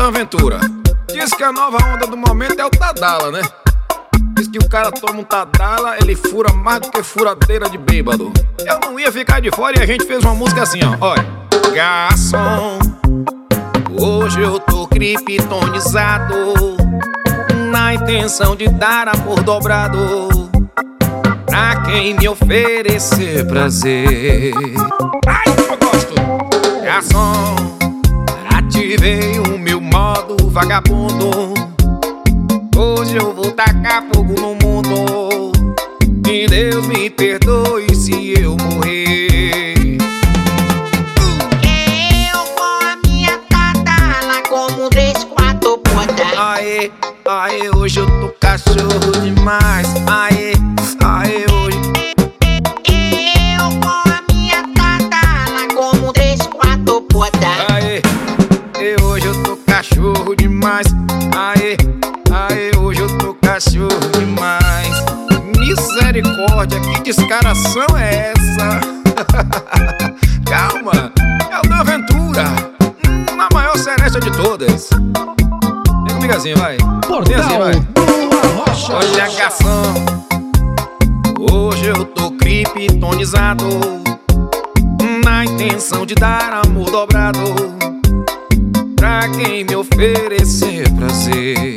Aldan Ventura. Diz que a nova onda do momento é o Tadala, né? Diz que o cara toma um Tadala, ele fura mais do que furadeira de bêbado. Eu não ia ficar de fora e a gente fez uma música assim, ó. Olha. Garçom, hoje eu tô criptonizado, na intenção de dar amor dobrado pra quem me oferecer prazer. Ai, eu gosto. Garçom, ativei o meu modo vagabundo. Hoje eu vou tacar fogo no mundo. Que Deus me perdoe se eu morrer. Eu com a minha Tadala como 3, 4 portas. Aê, aê, hoje eu tô cachorro demais. Aê, aê, hoje. Eu com a minha Tadala como 3, 4 portas. Aê, e hoje eu tô cachorro demais. Aê, aê, hoje eu tô cachorro demais. Misericórdia, que descaração é essa? Calma, é o Aldan Ventura, na maior seresta de todas. Vem comigo assim, vai. Vem assim, vai. Olha, garçom, hoje eu tô criptonizado, na intenção de dar amor dobrado pra quem me oferecer prazer.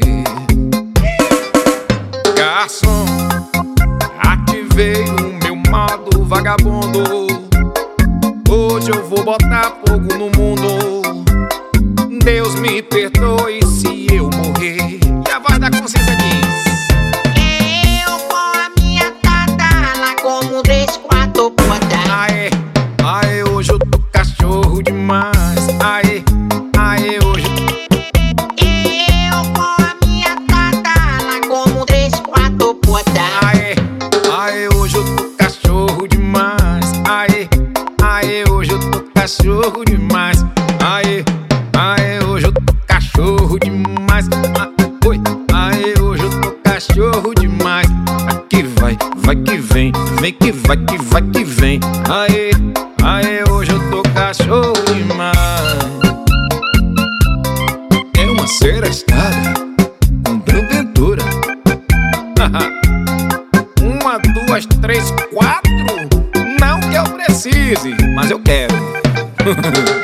Garçom, ativei o meu modo vagabundo. Hoje eu vou botar fogo no mundo. Deus me perdoe se eu morrer. E a voz da consciência diz: Eu com a minha Tadala como 3, 4 portas. aê, aê, hoje eu tô cachorro demais. Aê, aê, hoje. Eu com a minha Tadala como 3, 4 portas. Aê, aê, hoje eu tô cachorro demais. Aê, aê, hoje eu tô cachorro demais. Aê, aê, hoje eu tô cachorro demais. Oi, aê, hoje eu tô cachorro demais. Aqui vai, vai que vem, vem que vai que vai que vem. Aê, aê, hoje eu tô cachorro demais. É uma serestada com Aldan Ventura. 1, 2, 3, 4. Não que eu precise, mas eu quero.